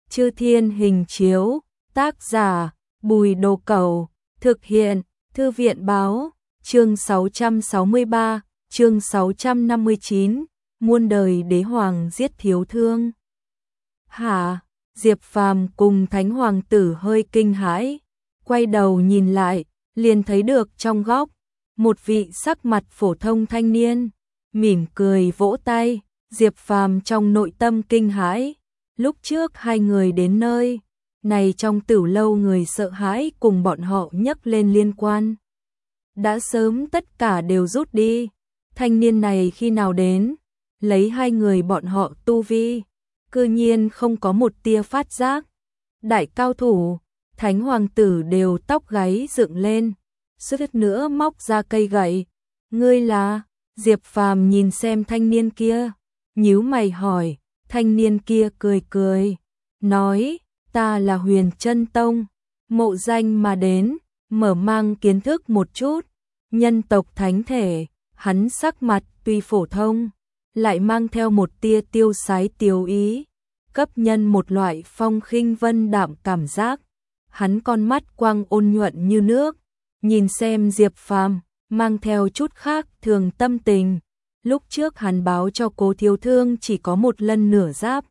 Chư Thiên Hình Chiếu, tác giả Bùi Đồ Cẩu, thực hiện Thư viện Báo, chương 663, chương 659, muôn đời đế hoàng giết thiếu thương. Hả? Diệp Phàm cùng Thánh Hoàng tử hơi kinh hãi, quay đầu nhìn lại, liền thấy được trong góc, một vị sắc mặt phổ thông thanh niên, mỉm cười vỗ tay. Diệp Phàm trong nội tâm kinh hãi, lúc trước hai người đến nơi này trong Tửu lâu người sợ hãi cùng bọn họ nhắc lên liên quan. Đã sớm tất cả đều rút đi, thanh niên này khi nào đến, lấy hai người bọn họ tu vi, cư nhiên không có một tia phát giác. Đại cao thủ, Thánh Hoàng tử đều tóc gáy dựng lên, suýt nữa móc ra cây gậy. Ngươi là? Diệp Phàm nhìn xem thanh niên kia, nhíu mày hỏi. Thanh niên kia cười cười, nói, ta là Huyền Chân Tông, mộ danh mà đến, mở mang kiến thức một chút, nhân tộc thánh thể. Hắn sắc mặt tuy phổ thông, lại mang theo một tia tiêu sái tiêu ý, cấp nhân một loại phong khinh vân đạm cảm giác. Hắn con mắt quang ôn nhuận như nước, nhìn xem Diệp Phàm, mang theo chút khác thường tâm tình. Lúc trước hắn báo cho Cố Thiếu Thương chỉ có một lần nửa giáp.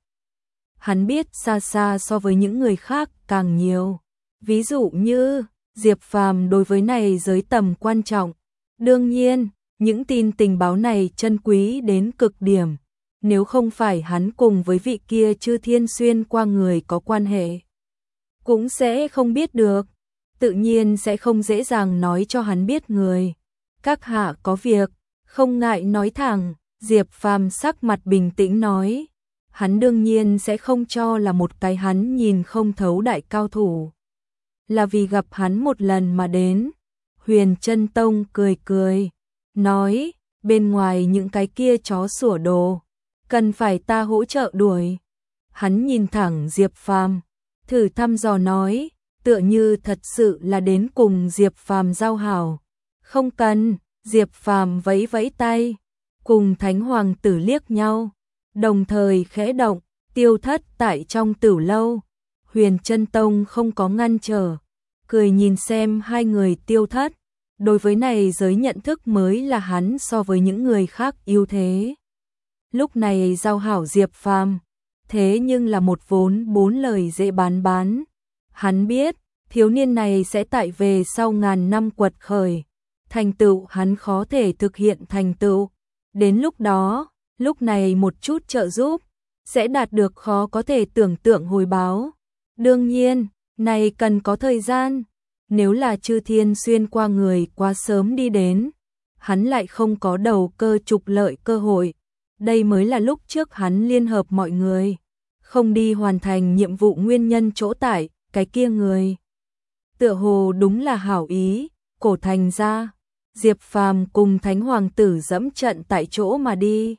Hắn biết xa xa so với những người khác càng nhiều. Ví dụ như, Diệp Phàm đối với này giới tầm quan trọng. Đương nhiên, những tin tình báo này chân quý đến cực điểm. Nếu không phải hắn cùng với vị kia Chư Thiên xuyên qua người có quan hệ, cũng sẽ không biết được. Tự nhiên sẽ không dễ dàng nói cho hắn biết người. Các hạ có việc, không ngại nói thẳng. Diệp Phàm sắc mặt bình tĩnh nói. Hắn đương nhiên sẽ không cho là một cái hắn nhìn không thấu đại cao thủ là vì gặp hắn một lần mà đến. Huyền Chân Tông cười cười, nói, bên ngoài những cái kia chó sủa đồ, cần phải ta hỗ trợ đuổi. Hắn nhìn thẳng Diệp Phàm, thử thăm dò nói, tựa như thật sự là đến cùng Diệp Phàm giao hảo. Không cần. Diệp Phàm vẫy vẫy tay, cùng Thánh Hoàng tử liếc nhau, đồng thời khẽ động, tiêu thất tại trong Tửu lâu. Huyền Chân Tông không có ngăn trở, cười nhìn xem hai người tiêu thất. Đối với này giới nhận thức mới là hắn so với những người khác ưu thế. Lúc này giao hảo Diệp Phàm, thế nhưng là một vốn bốn lời dễ bán. Hắn biết, thiếu niên này sẽ tại về sau ngàn năm quật khởi, thành tựu hắn khó thể thực hiện thành tựu. Đến lúc đó, lúc này một chút trợ giúp, sẽ đạt được khó có thể tưởng tượng hồi báo. Đương nhiên, này cần có thời gian. Nếu là Chư Thiên xuyên qua người quá sớm đi đến, hắn lại không có đầu cơ trục lợi cơ hội. Đây mới là lúc trước hắn liên hợp mọi người, không đi hoàn thành nhiệm vụ nguyên nhân chỗ tại, cái kia người. Tựa hồ đúng là hảo ý, cổ thành ra. Diệp Phàm cùng Thánh Hoàng tử dẫm trận tại chỗ mà đi.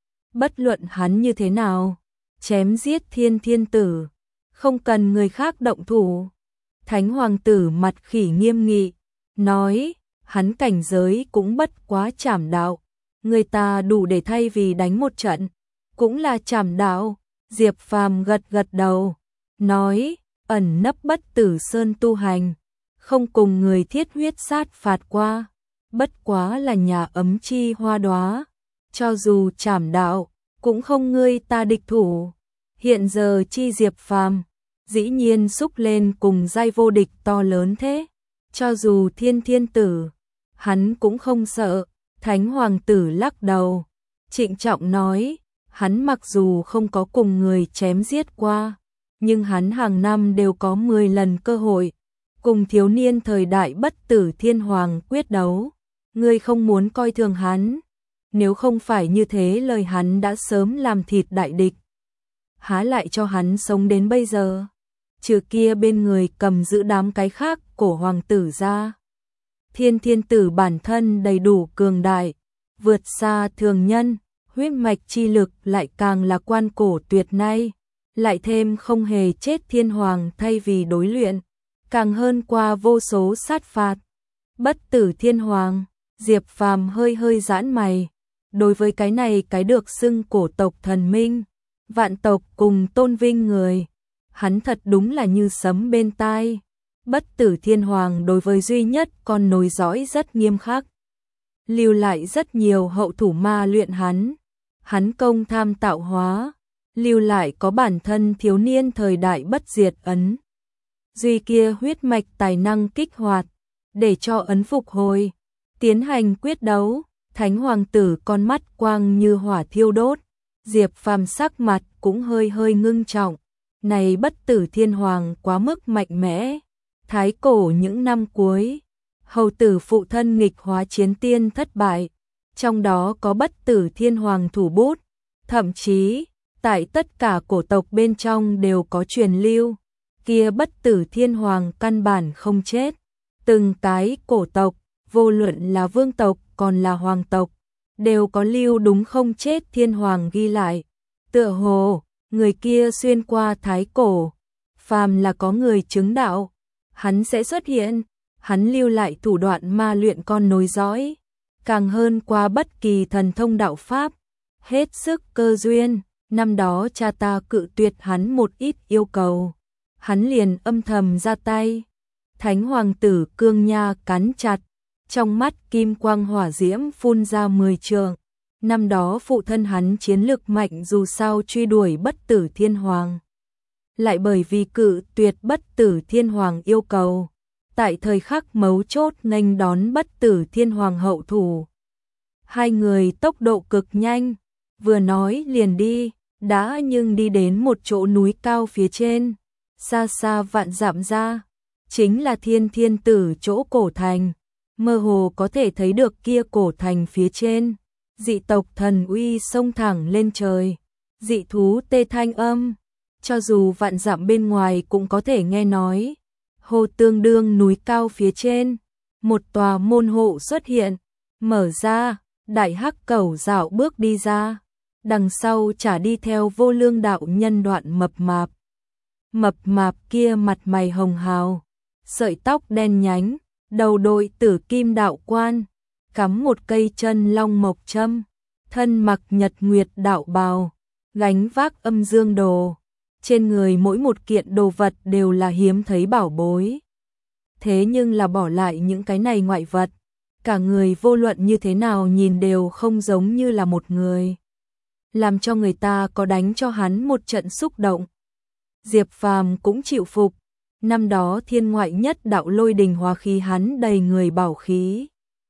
Bất luận hắn như thế nào, chém giết thiên tử, không cần người khác động thủ. Thánh Hoàng tử mặt khỉ nghiêm nghị, nói, hắn cảnh giới cũng bất quá trảm đạo. Người ta đủ để thay vì đánh một trận, cũng là trảm đạo. Diệp Phàm gật đầu, nói, ẩn nấp bất tử sơn tu hành, không cùng người thiết huyết sát phạt qua. Bất quá là nhà ấm chi hoa đóa, cho dù trảm đạo, cũng không ngươi ta địch thủ. Hiện giờ chi Diệp Phàm, dĩ nhiên xúc lên cùng giai vô địch to lớn thế. Cho dù thiên tử, hắn cũng không sợ. Thánh Hoàng tử lắc đầu, trịnh trọng nói, hắn mặc dù không có cùng người chém giết qua, nhưng hắn hàng năm đều có 10 lần cơ hội, cùng thiếu niên thời đại bất tử thiên hoàng quyết đấu. Ngươi không muốn coi thường hắn, nếu không phải như thế lời hắn đã sớm làm thịt đại địch. Há lại cho hắn sống đến bây giờ, trừ kia bên người cầm giữ đám cái khác cổ hoàng tử ra. Thiên tử bản thân đầy đủ cường đại, vượt xa thường nhân, huyết mạch chi lực lại càng là quan cổ tuyệt nay, lại thêm không hề chết thiên hoàng thay vì đối luyện, càng hơn qua vô số sát phạt. Bất tử thiên hoàng. Diệp Phàm hơi giãn mày, đối với cái này cái được xưng cổ tộc thần minh, vạn tộc cùng tôn vinh người, hắn thật đúng là như sấm bên tai. Bất Tử Thiên Hoàng đối với duy nhất con nối dõi rất nghiêm khắc, lưu lại rất nhiều hậu thủ ma luyện hắn. Hắn công tham tạo hóa, lưu lại có bản thân thiếu niên thời đại bất diệt ấn. Duy kia huyết mạch tài năng kích hoạt, để cho ấn phục hồi, tiến hành quyết đấu. Thánh hoàng tử con mắt quang như hỏa thiêu đốt, Diệp Phàm sắc mặt cũng hơi hơi ngưng trọng. Này Bất Tử Thiên Hoàng quá mức mạnh mẽ. Thái cổ những năm cuối, hầu tử phụ thân nghịch hóa chiến tiên thất bại, trong đó có Bất Tử Thiên Hoàng thủ bút, thậm chí tại tất cả cổ tộc bên trong đều có truyền lưu, kia Bất Tử Thiên Hoàng căn bản không chết. Từng cái cổ tộc, vô luận là vương tộc còn là hoàng tộc, đều có lưu đúng không chết thiên hoàng ghi lại. Tựa hồ, người kia xuyên qua thái cổ, phàm là có người chứng đạo, hắn sẽ xuất hiện. Hắn lưu lại thủ đoạn ma luyện con nối dõi, càng hơn qua bất kỳ thần thông đạo pháp, hết sức cơ duyên. Năm đó cha ta cự tuyệt hắn một ít yêu cầu, hắn liền âm thầm ra tay. Thánh hoàng tử cương nha cắn chặt, trong mắt kim quang hỏa diễm phun ra 10 trượng. Năm đó phụ thân hắn chiến lực mạnh dù sao truy đuổi Bất Tử Thiên Hoàng, lại bởi vì cự tuyệt Bất Tử Thiên Hoàng yêu cầu, tại thời khắc mấu chốt nghênh đón Bất Tử Thiên Hoàng hậu thủ. Hai người tốc độ cực nhanh, vừa nói liền đi, đã nhưng đi đến một chỗ núi cao phía trên, xa xa vạn dặm ra, chính là Thiên Thiên Tử chỗ cổ thành. Mơ hồ có thể thấy được kia cổ thành phía trên, dị tộc thần uy xông thẳng lên trời, dị thú tê thanh âm, cho dù vạn dặm bên ngoài cũng có thể nghe nói. Hồ tương đương núi cao phía trên, một tòa môn hộ xuất hiện, mở ra, đại hắc cẩu dạo bước đi ra, đằng sau chả đi theo Vô Lương đạo nhân Đoạn mập mạp. Mập mạp kia mặt mày hồng hào, sợi tóc đen nhánh, đầu đội tử kim đạo quan, cắm một cây chân long mộc châm, thân mặc nhật nguyệt đạo bào, gánh vác âm dương đồ. Trên người mỗi một kiện đồ vật đều là hiếm thấy bảo bối. Thế nhưng là bỏ lại những cái này ngoại vật, cả người vô luận như thế nào nhìn đều không giống như là một người, làm cho người ta có đánh cho hắn một trận xúc động. Diệp Phàm cũng chịu phục, năm đó thiên ngoại nhất đạo lôi đình hóa khí hắn đầy người bảo khí.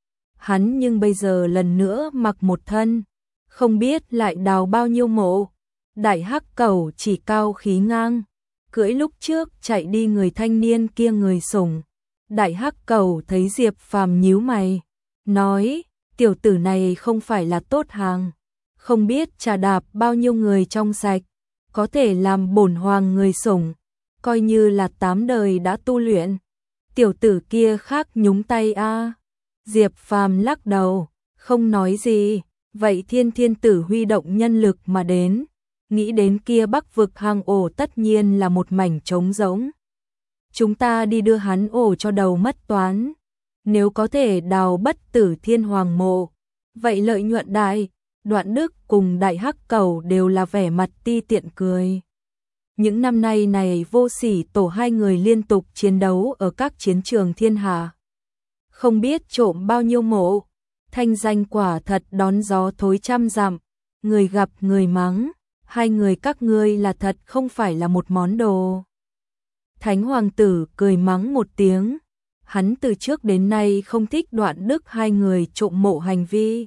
Hắn nhưng bây giờ lần nữa mặc một thân, không biết lại đào bao nhiêu mộ. Đại hắc cẩu chỉ cao khí ngang, cưỡi lúc trước chạy đi người thanh niên kia người sủng. Đại hắc cẩu thấy Diệp Phàm nhíu mày, nói, tiểu tử này không phải là tốt hàng, không biết trà đạp bao nhiêu người trong sạch, có thể làm bổn hoàng người sủng, coi như là 8 đời đã tu luyện. Tiểu tử kia khác nhúng tay a. Diệp Phàm lắc đầu, không nói gì. Vậy Thiên Thiên Tử huy động nhân lực mà đến, nghĩ đến kia Bắc vực hang ổ tất nhiên là một mảnh trống rỗng. Chúng ta đi đưa hắn ổ cho đầu mất toán. Nếu có thể đào Bất Tử Thiên Hoàng mộ, vậy lợi nhuận đại. Đoạn Đức cùng Đại Hắc Cẩu đều là vẻ mặt ti tiện cười. Những năm nay này Vô Sỉ tổ hai người liên tục chiến đấu ở các chiến trường thiên hạ, không biết trộm bao nhiêu mộ, thanh danh quả thật đón gió thối trăm dặm, người gặp người mắng, hai người các ngươi là thật không phải là một món đồ. Thánh hoàng tử cười mắng một tiếng, hắn từ trước đến nay không thích Đoạn Đức hai người trộm mộ hành vi.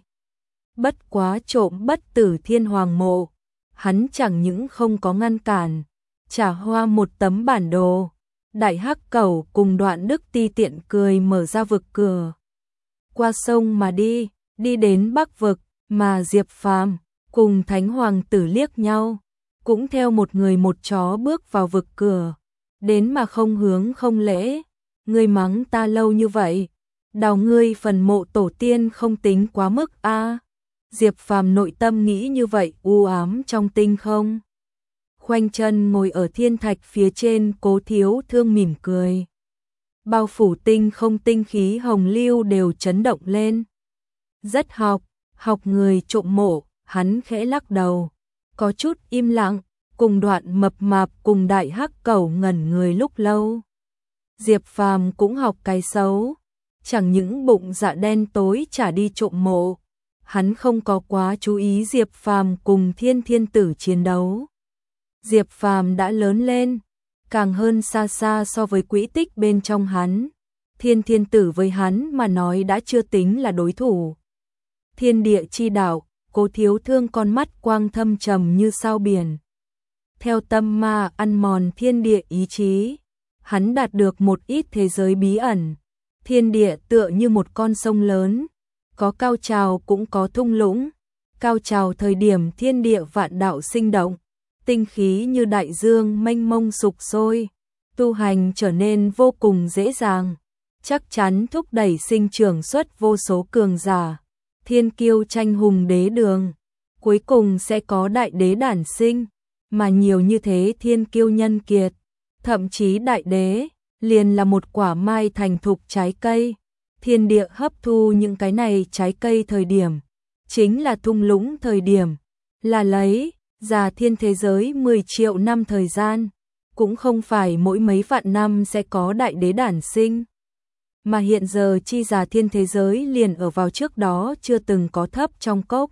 Bất quá trộm Bất Tử Thiên Hoàng mộ, hắn chẳng những không có ngăn cản, trả hoa một tấm bản đồ. Đại Hắc Cẩu cùng Đoạn Đức ti tiện cười mở ra vực cửa, qua sông mà đi, đi đến Bắc vực, mà Diệp Phàm cùng Thánh Hoàng tử liếc nhau, cũng theo một người một chó bước vào vực cửa, đến mà không hướng không lễ. Ngươi mắng ta lâu như vậy, đào ngươi phần mộ tổ tiên không tính quá mức a. Diệp Phàm nội tâm nghĩ như vậy, u ám trong tinh không. Khoanh chân ngồi ở thiên thạch phía trên, Cố Thiếu Thương mỉm cười. Bao phủ tinh không tinh khí hồng lưu đều chấn động lên. Rất học người trộm mộ, hắn khẽ lắc đầu, có chút im lặng, cùng Đoạn mập mạp cùng Đại Hắc Cẩu ngẩn người lúc lâu. Diệp Phàm cũng học cái xấu, chẳng những bụng dạ đen tối chả đi trộm mộ, hắn không có quá chú ý Diệp Phàm cùng Thiên Thiên Tử chiến đấu. Diệp Phàm đã lớn lên, càng hơn xa xa so với quỹ tích bên trong hắn. Thiên Thiên Tử với hắn mà nói đã chưa tính là đối thủ. Thiên địa chi đạo, Cố Thiếu Thương con mắt quang thâm trầm như sao biển. Theo tâm ma ăn mòn thiên địa ý chí, hắn đạt được một ít thế giới bí ẩn. Thiên địa tựa như một con sông lớn, có cao trào cũng có thung lũng. Cao trào thời điểm thiên địa vạn đạo sinh động, tinh khí như đại dương mênh mông sục sôi, tu hành trở nên vô cùng dễ dàng, chắc chắn thúc đẩy sinh trưởng xuất vô số cường giả. Thiên kiêu tranh hùng đế đường, cuối cùng sẽ có đại đế đản sinh, mà nhiều như thế thiên kiêu nhân kiệt, thậm chí đại đế, liền là một quả mai thành thục trái cây. Thiên địa hấp thu những cái này trái cây thời điểm, chính là thung lũng thời điểm, là lấy già thiên thế giới 10 triệu năm thời gian, cũng không phải mỗi mấy vạn năm sẽ có đại đế đản sinh. Mà hiện giờ chi già thiên thế giới liền ở vào trước đó chưa từng có thấp trong cốc.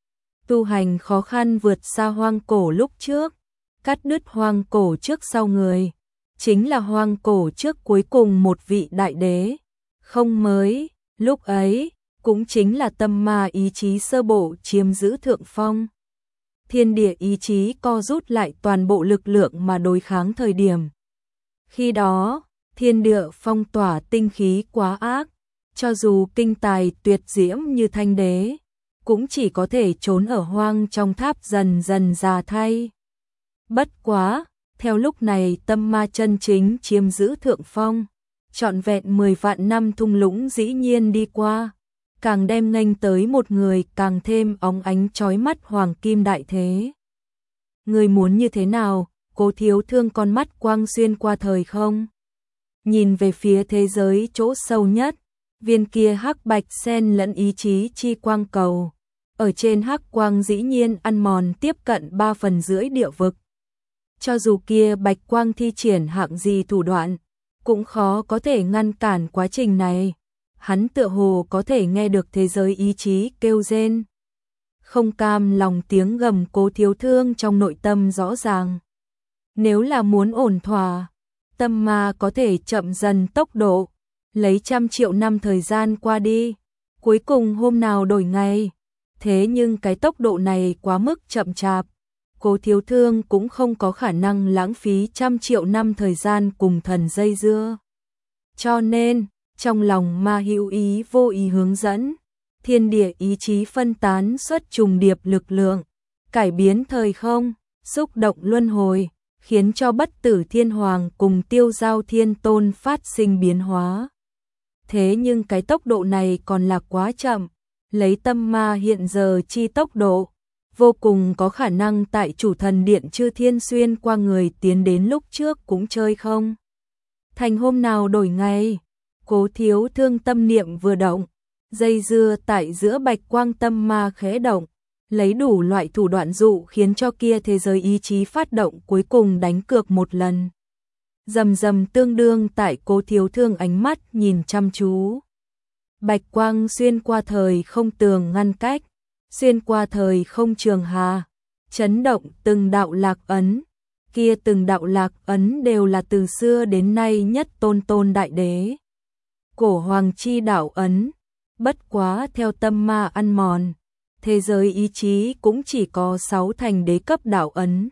Tu hành khó khăn vượt xa hoang cổ lúc trước, cắt đứt hoang cổ trước sau người, chính là hoang cổ trước cuối cùng một vị đại đế. Không mới, lúc ấy, cũng chính là tâm ma ý chí sơ bộ chiếm giữ thượng phong. Thiên địa ý chí co rút lại toàn bộ lực lượng mà đối kháng thời điểm. Khi đó, thiên địa phong tỏa tinh khí quá ác, cho dù kinh tài tuyệt diễm như Thanh Đế, cũng chỉ có thể trốn ở hoang trong tháp dần dần già thay. Bất quá, theo lúc này tâm ma chân chính chiếm giữ thượng phong, trọn vẹn 10 vạn năm thung lũng dĩ nhiên đi qua, càng đem nghênh tới một người càng thêm óng ánh chói mắt hoàng kim đại thế. Người muốn như thế nào? Cố Thiếu Thương con mắt quang xuyên qua thời không, nhìn về phía thế giới chỗ sâu nhất, viên kia hắc bạch xen lẫn ý chí chi quang cầu. Ở trên hắc quang dĩ nhiên ăn mòn tiếp cận 3/3 địa vực. Cho dù kia bạch quang thi triển hạng gì thủ đoạn, cũng khó có thể ngăn cản quá trình này. Hắn tựa hồ có thể nghe được thế giới ý chí kêu rên. Không cam lòng tiếng gầm Cố Thiếu Thương trong nội tâm rõ ràng. Nếu là muốn ổn thỏa, tâm ma có thể chậm dần tốc độ, lấy 100 triệu năm thời gian qua đi, cuối cùng hôm nào đổi ngày. Thế nhưng cái tốc độ này quá mức chậm chạp, Cố Thiếu Thương cũng không có khả năng lãng phí 100 triệu năm thời gian cùng thần dây dưa. Cho nên, trong lòng ma hữu ý vô ý hướng dẫn, thiên địa ý chí phân tán xuất trùng điệp lực lượng, cải biến thời không, xúc động luân hồi, khiến cho Bất Tử Thiên Hoàng cùng Tiêu Giao Thiên Tôn phát sinh biến hóa. Thế nhưng cái tốc độ này còn là quá chậm, lấy tâm ma hiện giờ chi tốc độ, vô cùng có khả năng tại Chủ Thần Điện Chư Thiên xuyên qua người tiến đến lúc trước cũng chơi không. Thành hôm nào đổi ngày, Cố Thiếu Thương tâm niệm vừa động, dây dưa tại giữa bạch quang tâm ma khẽ động, lấy đủ loại thủ đoạn dụ khiến cho kia thế giới ý chí phát động cuối cùng đánh cược một lần. Rầm rầm tương đương tại Cố Thiếu Thương ánh mắt nhìn chăm chú. Bạch quang xuyên qua thời không tường ngăn cách, xuyên qua thời không trường hà, chấn động từng đạo lạc ấn. Kia từng đạo lạc ấn đều là từ xưa đến nay nhất tôn đại đế. Cổ hoàng chi đạo ấn, bất quá theo tâm ma ăn mòn, thế giới ý chí cũng chỉ có 6 thành đế cấp đạo ấn.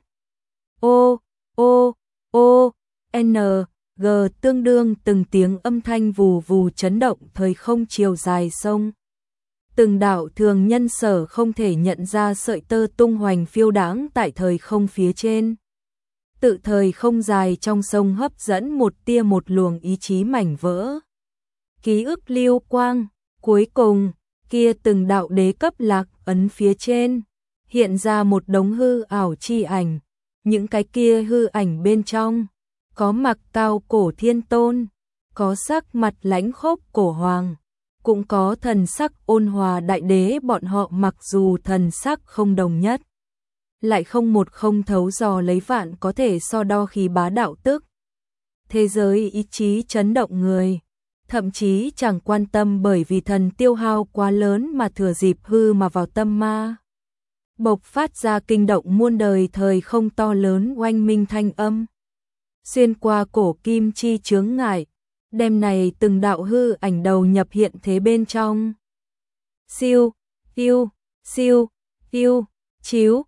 N, G tương đương từng tiếng âm thanh vù vù chấn động thời không chiều dài sông. Từng đạo thường nhân sở không thể nhận ra sợi tơ tung hoành phiêu đãng tại thời không phía trên. Tự thời không dài trong sông hấp dẫn một tia một luồng ý chí mảnh vỡ. Ký ức lưu quang, cuối cùng, kia từng đạo đế cấp lạc ấn phía trên, hiện ra một đống hư ảo chi ảnh. Những cái kia hư ảnh bên trong, có mặc cao cổ thiên tôn, có sắc mặt lãnh khốc cổ hoàng, cũng có thần sắc ôn hòa đại đế. Bọn họ mặc dù thần sắc không đồng nhất, lại không một không thấu dò lấy vạn có thể so đo khí bá đạo tức. Thế giới ý chí chấn động người, thậm chí chẳng quan tâm bởi vì thần tiêu hao quá lớn mà thừa dịp hư mà vào tâm ma. Bộc phát ra kinh động muôn đời thời không to lớn oanh minh thanh âm. Xuyên qua cổ kim chi chướng ngại, đêm này từng đạo hư ảnh đầu nhập hiện thế bên trong. Siêu, phiêu, siêu, phiêu, chiếu,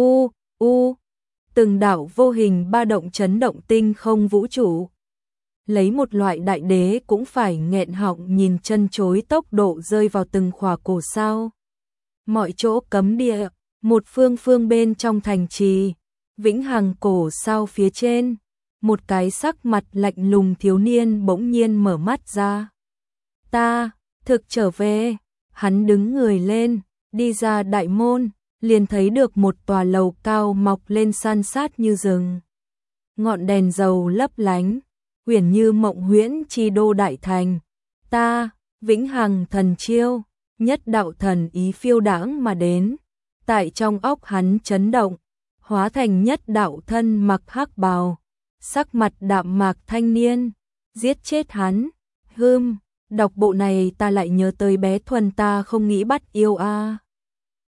từng đạo vô hình ba động chấn động tinh không vũ trụ. Lấy một loại đại đế cũng phải nghẹn họng nhìn chân chối tốc độ rơi vào từng khỏa cổ sao. Mọi chỗ cấm địa, một phương bên trong thành trì, vĩnh hằng cổ sao phía trên, một cái sắc mặt lạnh lùng thiếu niên bỗng nhiên mở mắt ra. Ta, thực trở về, hắn đứng người lên, đi ra đại môn, liền thấy được một tòa lầu cao mọc lên san sát như rừng. Ngọn đèn dầu lấp lánh, uyển như mộng huyễn chi đô đại thành. Ta, vĩnh hằng thần chiêu, nhất đạo thần ý phiêu đãng mà đến. Tại trong óc hắn chấn động, hóa thành nhất đạo thân mặc hắc bào, sắc mặt đạm mạc thanh niên, giết chết hắn. Đọc bộ này ta lại nhớ tới bé Thuần ta không nghĩ bắt yêu a.